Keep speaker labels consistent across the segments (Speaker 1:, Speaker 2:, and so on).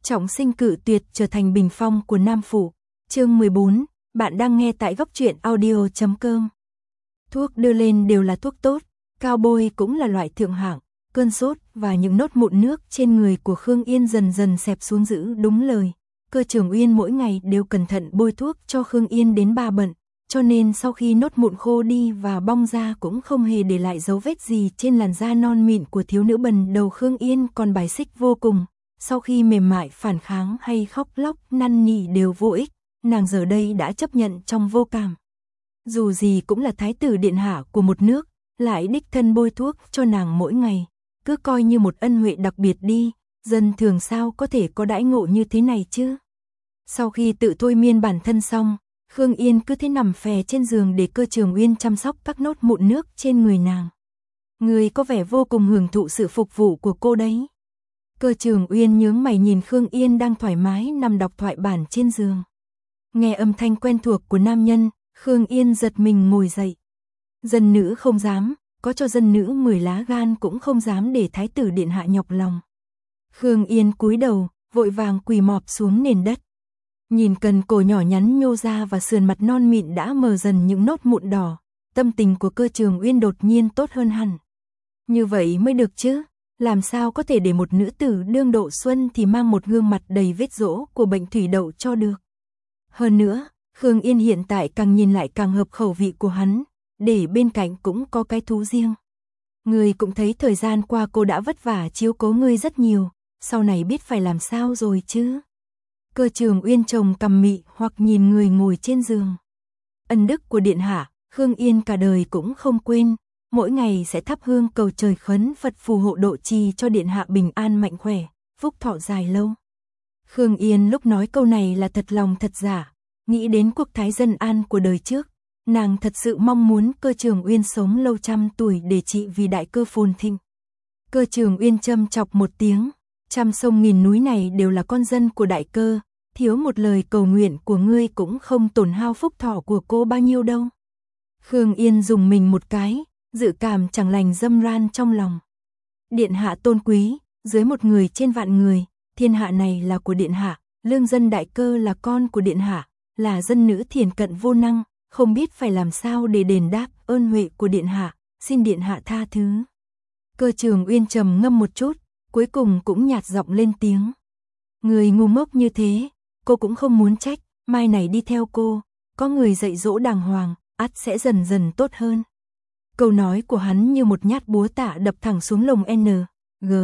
Speaker 1: Trọng sinh cự tuyệt trở thành bình phong của Nam Phủ. Chương 14, bạn đang nghe tại góc truyện audio.com. Thuốc đưa lên đều là thuốc tốt, cao bôi cũng là loại thượng hạng, cơn sốt và những nốt mụn nước trên người của Khương Yên dần dần xẹp xuống giữ đúng lời. Cơ trưởng Uyên mỗi ngày đều cẩn thận bôi thuốc cho Khương Yên đến 3 bận, cho nên sau khi nốt mụn khô đi và bong ra cũng không hề để lại dấu vết gì trên làn da non mịn của thiếu nữ bần đầu. Khương Yên còn bài xích vô cùng, sau khi mềm mại phản kháng hay khóc lóc năn nỉ đều vô ích, nàng giờ đây đã chấp nhận trong vô cảm. Dù gì cũng là thái tử điện hạ của một nước, lại đích thân bôi thuốc cho nàng mỗi ngày, cứ coi như một ân huệ đặc biệt đi, dân thường sao có thể có đãi ngộ như thế này chứ. Sau khi tự thôi miên bản thân xong, Khương Yên cứ thế nằm phè trên giường để Cơ Trường Uyên chăm sóc các nốt mụn nước trên người nàng. Người có vẻ vô cùng hưởng thụ sự phục vụ của cô đấy. Cơ Trường Uyên nhướng mày nhìn Khương Yên đang thoải mái nằm đọc thoại bản trên giường. Nghe âm thanh quen thuộc của nam nhân, Khương Yên giật mình ngồi dậy. Dân nữ không dám, có cho dân nữ 10 lá gan cũng không dám để thái tử điện hạ nhọc lòng. Khương Yên cúi đầu, vội vàng quỳ mọp xuống nền đất. Nhìn cần cổ nhỏ nhắn nhô ra và sườn mặt non mịn đã mờ dần những nốt mụn đỏ, tâm tình của Cơ Trường Uyên đột nhiên tốt hơn hẳn. Như vậy mới được chứ, làm sao có thể để một nữ tử đương độ xuân thì mang một gương mặt đầy vết rỗ của bệnh thủy đậu cho được. Hơn nữa, Khương Yên hiện tại càng nhìn lại càng hợp khẩu vị của hắn, để bên cạnh cũng có cái thú riêng. Ngươi cũng thấy thời gian qua cô đã vất vả chiếu cố ngươi rất nhiều, sau này biết phải làm sao rồi chứ. Cơ Trường Uyên trông cằm mị hoặc nhìn người ngồi trên giường. Ân đức của điện hạ, Khương Yên cả đời cũng không quên, mỗi ngày sẽ thắp hương cầu trời khấn Phật phù hộ độ trì cho điện hạ bình an mạnh khỏe, phúc thọ dài lâu. Khương Yên lúc nói câu này là thật lòng thật giả, nghĩ đến quốc thái dân an của đời trước, nàng thật sự mong muốn Cơ Trường Uyên sống lâu trăm tuổi để trị vì đại cơ phồn thịnh. Cơ Trường Uyên châm chọc một tiếng, trăm sông nghìn núi này đều là con dân của đại cơ, thiếu một lời cầu nguyện của ngươi cũng không tổn hao phúc thọ của cô bao nhiêu đâu. Khương Yên dùng mình một cái, dự cảm chẳng lành dâm ran trong lòng. Điện hạ tôn quý, dưới một người trên vạn người, thiên hạ này là của điện hạ, lương dân đại cơ là con của điện hạ, là dân nữ thiền cận vô năng, không biết phải làm sao để đền đáp ơn huệ của điện hạ, xin điện hạ tha thứ. Cơ Trường Uyên trầm ngâm một chút, cuối cùng cũng nhạt giọng lên tiếng. Người ngu ngốc như thế, cô cũng không muốn trách, mai này đi theo cô, có người dạy dỗ đàng hoàng, ắt sẽ dần dần tốt hơn. Câu nói của hắn như một nhát búa tạ đập thẳng xuống lồng N, G,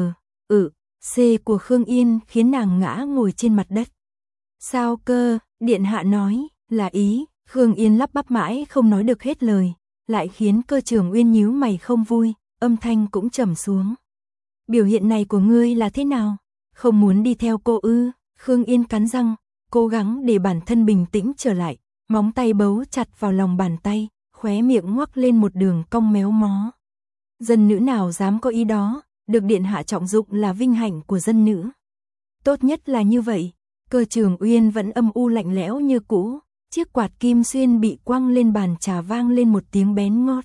Speaker 1: C của Khương Yên khiến nàng ngã ngồi trên mặt đất. Sao cơ, điện hạ nói, là ý, Khương Yên lắp bắp mãi không nói được hết lời, lại khiến Cơ Trường Uyên nhíu mày không vui, âm thanh cũng trầm xuống. Biểu hiện này của ngươi là thế nào? Không muốn đi theo cô ư? Khương Yên cắn răng, cố gắng để bản thân bình tĩnh trở lại, móng tay bấu chặt vào lòng bàn tay, khóe miệng ngoắc lên một đường cong méo mó. Dân nữ nào dám có ý đó, được điện hạ trọng dụng là vinh hạnh của dân nữ. Tốt nhất là như vậy. Cơ Trường Uyên vẫn âm u lạnh lẽo như cũ, chiếc quạt kim xuyên bị quăng lên bàn trà vang lên một tiếng bén ngót.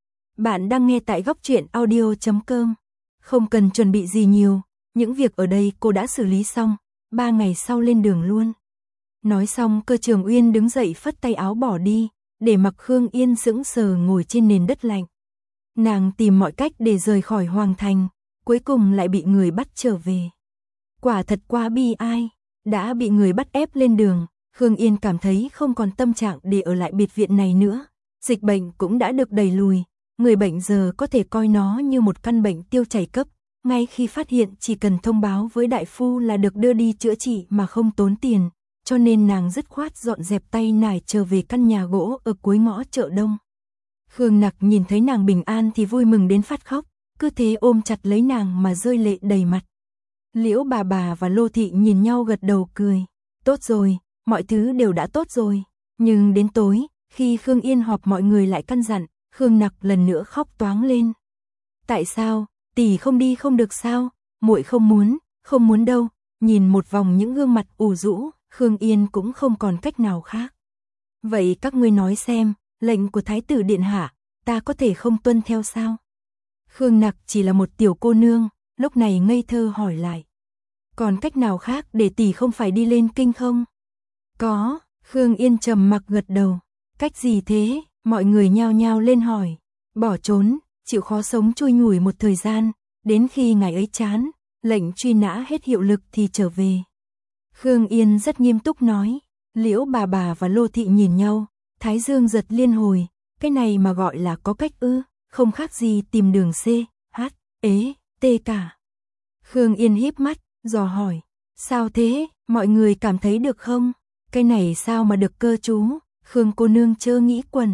Speaker 1: Bạn đang nghe tại góc truyện audio.com. Không cần chuẩn bị gì nhiều, những việc ở đây cô đã xử lý xong, 3 ngày sau lên đường luôn. Nói xong Cơ Trường Uyên đứng dậy phất tay áo bỏ đi, để mặc Khương Yên sững sờ ngồi trên nền đất lạnh. Nàng tìm mọi cách để rời khỏi Hoàng Thành, cuối cùng lại bị người bắt trở về. Quả thật quá bi ai, đã bị người bắt ép lên đường, Khương Yên cảm thấy không còn tâm trạng để ở lại biệt viện này nữa. Dịch bệnh cũng đã được đẩy lùi, người bệnh giờ có thể coi nó như một căn bệnh tiêu chảy cấp, ngay khi phát hiện chỉ cần thông báo với đại phu là được đưa đi chữa trị mà không tốn tiền, cho nên nàng dứt khoát dọn dẹp tay nải trở về căn nhà gỗ ở cuối ngõ chợ đông. Khương Nặc nhìn thấy nàng bình an thì vui mừng đến phát khóc, cứ thế ôm chặt lấy nàng mà rơi lệ đầy mặt. Liễu bà và Lô Thị nhìn nhau gật đầu cười, tốt rồi, mọi thứ đều đã tốt rồi. Nhưng đến tối, khi Khương Yên họp mọi người lại căn dặn, Khương Nặc lần nữa khóc toáng lên. Tại sao, tỷ không đi không được sao, muội không muốn đâu. Nhìn một vòng những gương mặt ủ rũ, Khương Yên cũng không còn cách nào khác. Vậy các ngươi nói xem, lệnh của thái tử điện hạ, ta có thể không tuân theo sao? Khương Nặc chỉ là một tiểu cô nương, lúc này ngây thơ hỏi lại. Còn cách nào khác để tỷ không phải đi lên kinh không? Có, Khương Yên trầm mặc gật đầu. Cách gì thế? Mọi người nhao nhao lên hỏi. Bỏ trốn, chịu khó sống chui nhủi một thời gian, đến khi ngày ấy chán, lệnh truy nã hết hiệu lực thì trở về. Khương Yên rất nghiêm túc nói. Liễu bà và Lô Thị nhìn nhau, thái dương giật liên hồi. Cái này mà gọi là có cách ư? Không khác gì tìm đường C, H, ế, T cả. Khương Yên híp mắt, dò hỏi. Sao thế, mọi người cảm thấy được không? Cái này sao mà được cơ chú? Khương cô nương chớ nghĩ quẩn.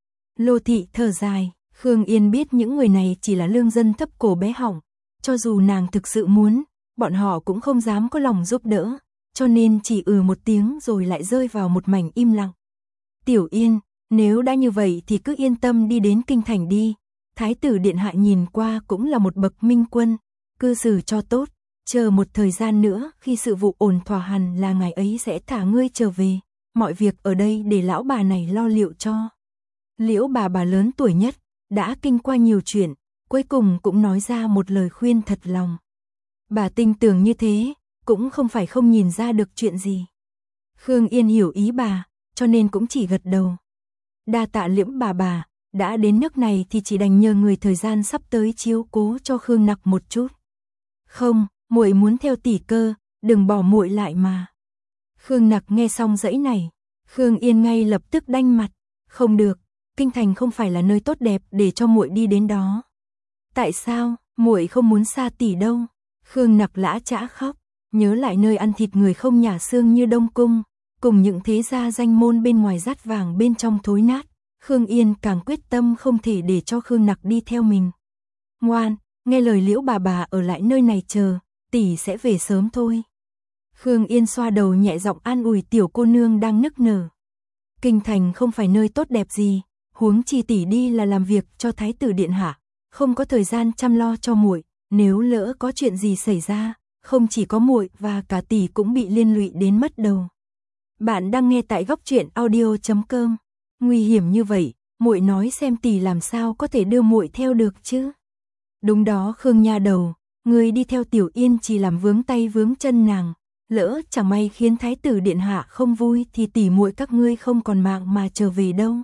Speaker 1: Lô Thị thở dài. Khương Yên biết những người này chỉ là lương dân thấp cổ bé họng. Cho dù nàng thực sự muốn, bọn họ cũng không dám có lòng giúp đỡ. Cho nên chỉ một tiếng rồi lại rơi vào một mảnh im lặng. Tiểu Yên, nếu đã như vậy thì cứ yên tâm đi đến kinh thành đi. Thái tử điện hạ nhìn qua cũng là một bậc minh quân. Cư xử cho tốt, chờ một thời gian nữa khi sự vụ ổn thỏa hẳn là ngày ấy sẽ thả ngươi trở về. Mọi việc ở đây để lão bà này lo liệu cho. Liễu bà lớn tuổi nhất, đã kinh qua nhiều chuyện, cuối cùng cũng nói ra một lời khuyên thật lòng. Bà tin tưởng như thế, cũng không phải không nhìn ra được chuyện gì. Khương Yên hiểu ý bà, cho nên cũng chỉ gật đầu. Đa tạ Liễu bà, đã đến nước này thì chỉ đành nhờ người thời gian sắp tới chiếu cố cho Khương Nặc một chút. Không, muội muốn theo tỷ cơ, đừng bỏ muội lại mà. Khương Nặc nghe xong dãy này, Khương Yên ngay lập tức đanh mặt, không được, kinh thành không phải là nơi tốt đẹp để cho muội đi đến đó. Tại sao, muội không muốn xa tỷ đâu? Khương Nặc lã chã khóc, nhớ lại nơi ăn thịt người không nhả xương như Đông Cung, cùng những thế gia danh môn bên ngoài dát vàng bên trong thối nát, Khương Yên càng quyết tâm không thể để cho Khương Nặc đi theo mình. Ngoan, nghe lời Liễu bà ở lại nơi này chờ, tỷ sẽ về sớm thôi. Khương Yên xoa đầu nhẹ giọng an ủi tiểu cô nương đang nức nở. Kinh thành không phải nơi tốt đẹp gì, huống chi tỷ đi là làm việc cho thái tử điện hạ, không có thời gian chăm lo cho muội, nếu lỡ có chuyện gì xảy ra, không chỉ có muội và cả tỷ cũng bị liên lụy đến mất đầu. Bạn đang nghe tại góc truyện audio.com. Nguy hiểm như vậy, muội nói xem tỷ làm sao có thể đưa muội theo được chứ? Đúng đó Khương nha đầu, người đi theo Tiểu Yên chỉ làm vướng tay vướng chân nàng, lỡ chẳng may khiến thái tử điện hạ không vui thì tỷ muội các ngươi không còn mạng mà trở về đâu.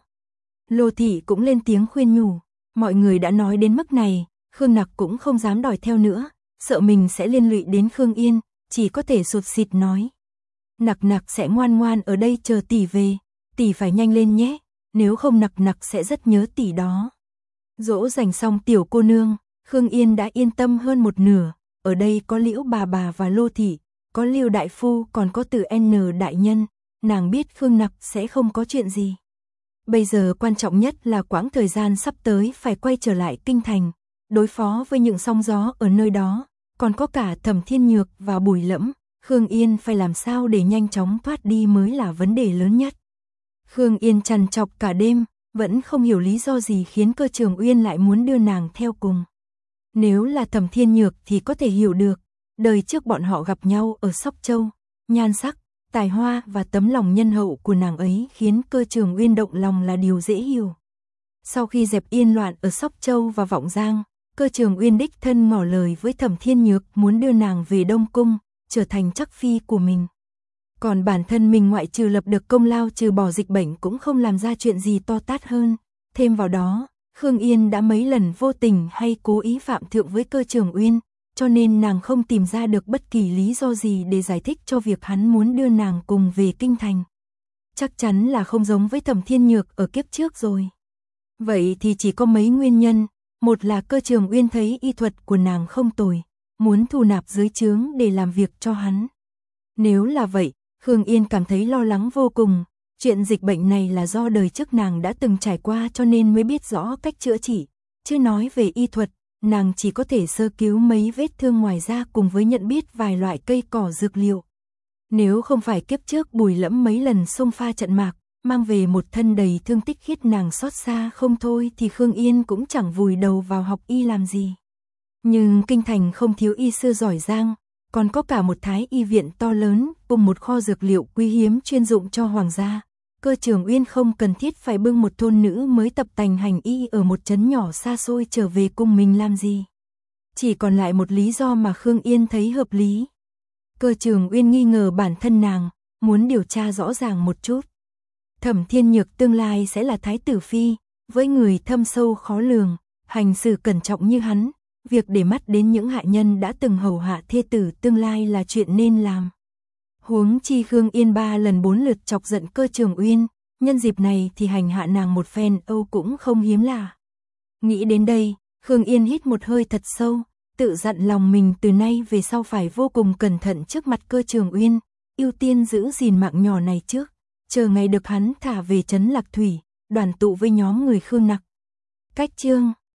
Speaker 1: Lô Thị cũng lên tiếng khuyên nhủ, mọi người đã nói đến mức này, Khương Nặc cũng không dám đòi theo nữa, sợ mình sẽ liên lụy đến Khương Yên, chỉ có thể sụt sịt nói. Nặc sẽ ngoan ngoan ở đây chờ tỷ về, tỷ phải nhanh lên nhé, nếu không Nặc sẽ rất nhớ tỷ đó. Dỗ dành xong tiểu cô nương, Khương Yên đã yên tâm hơn một nửa, ở đây có Liễu bà và Lô Thị, có Lưu đại phu còn có Từ N đại nhân, nàng biết Khương Nặc sẽ không có chuyện gì. Bây giờ quan trọng nhất là quãng thời gian sắp tới phải quay trở lại kinh thành, đối phó với những sóng gió ở nơi đó, còn có cả Thẩm Thiên Nhược và Bùi Lẫm, Khương Yên phải làm sao để nhanh chóng thoát đi mới là vấn đề lớn nhất. Khương Yên trằn trọc cả đêm, vẫn không hiểu lý do gì khiến Cơ Trường Uyên lại muốn đưa nàng theo cùng. Nếu là Thẩm Thiên Nhược thì có thể hiểu được, đời trước bọn họ gặp nhau ở Sóc Châu, nhan sắc, tài hoa và tấm lòng nhân hậu của nàng ấy khiến Cơ Trường Uyên động lòng là điều dễ hiểu. Sau khi dẹp yên loạn ở Sóc Châu và Vọng Giang, Cơ Trường Uyên đích thân ngỏ lời với Thẩm Thiên Nhược muốn đưa nàng về Đông Cung, trở thành chắc phi của mình. Còn bản thân mình ngoại trừ lập được công lao trừ bỏ dịch bệnh cũng không làm ra chuyện gì to tát hơn. Thêm vào đó, Khương Yên đã mấy lần vô tình hay cố ý phạm thượng với Cơ Trường Uyên, cho nên nàng không tìm ra được bất kỳ lý do gì để giải thích cho việc hắn muốn đưa nàng cùng về kinh thành. Chắc chắn là không giống với Thẩm Thiên Nhược ở kiếp trước rồi. Vậy thì chỉ có mấy nguyên nhân, một là Cơ Trường Uyên thấy y thuật của nàng không tồi, muốn thu nạp dưới trướng để làm việc cho hắn. Nếu là vậy, Khương Yên cảm thấy lo lắng vô cùng, chuyện dịch bệnh này là do đời trước nàng đã từng trải qua cho nên mới biết rõ cách chữa trị, chứ nói về y thuật, nàng chỉ có thể sơ cứu mấy vết thương ngoài da cùng với nhận biết vài loại cây cỏ dược liệu. Nếu không phải kiếp trước Bùi Lẫm mấy lần xông pha trận mạc, mang về một thân đầy thương tích khiết nàng xót xa không thôi thì Khương Yên cũng chẳng vùi đầu vào học y làm gì. Nhưng kinh thành không thiếu y sư giỏi giang, còn có cả một thái y viện to lớn cùng một kho dược liệu quý hiếm chuyên dụng cho hoàng gia. Cơ Trường Uyên không cần thiết phải bưng một thôn nữ mới tập tành hành y ở một trấn nhỏ xa xôi trở về cùng mình làm gì. Chỉ còn lại một lý do mà Khương Yên thấy hợp lý. Cơ Trường Uyên nghi ngờ bản thân nàng, muốn điều tra rõ ràng một chút. Thẩm Thiên Nhược tương lai sẽ là thái tử phi, với người thâm sâu khó lường, hành xử cẩn trọng như hắn, việc để mắt đến những hạ nhân đã từng hầu hạ thê tử tương lai là chuyện nên làm. Huống chi Khương Yên 3 lần 4 lượt chọc giận Cơ Trường Uyên, nhân dịp này thì hành hạ nàng một phen cũng không hiếm lạ. Nghĩ đến đây, Khương Yên hít một hơi thật sâu, tự dặn lòng mình từ nay về sau phải vô cùng cẩn thận trước mặt Cơ Trường Uyên, ưu tiên giữ gìn mạng nhỏ này trước, chờ ngày được hắn thả về trấn Lạc Thủy, đoàn tụ với nhóm người Khương Nặc. Cách chương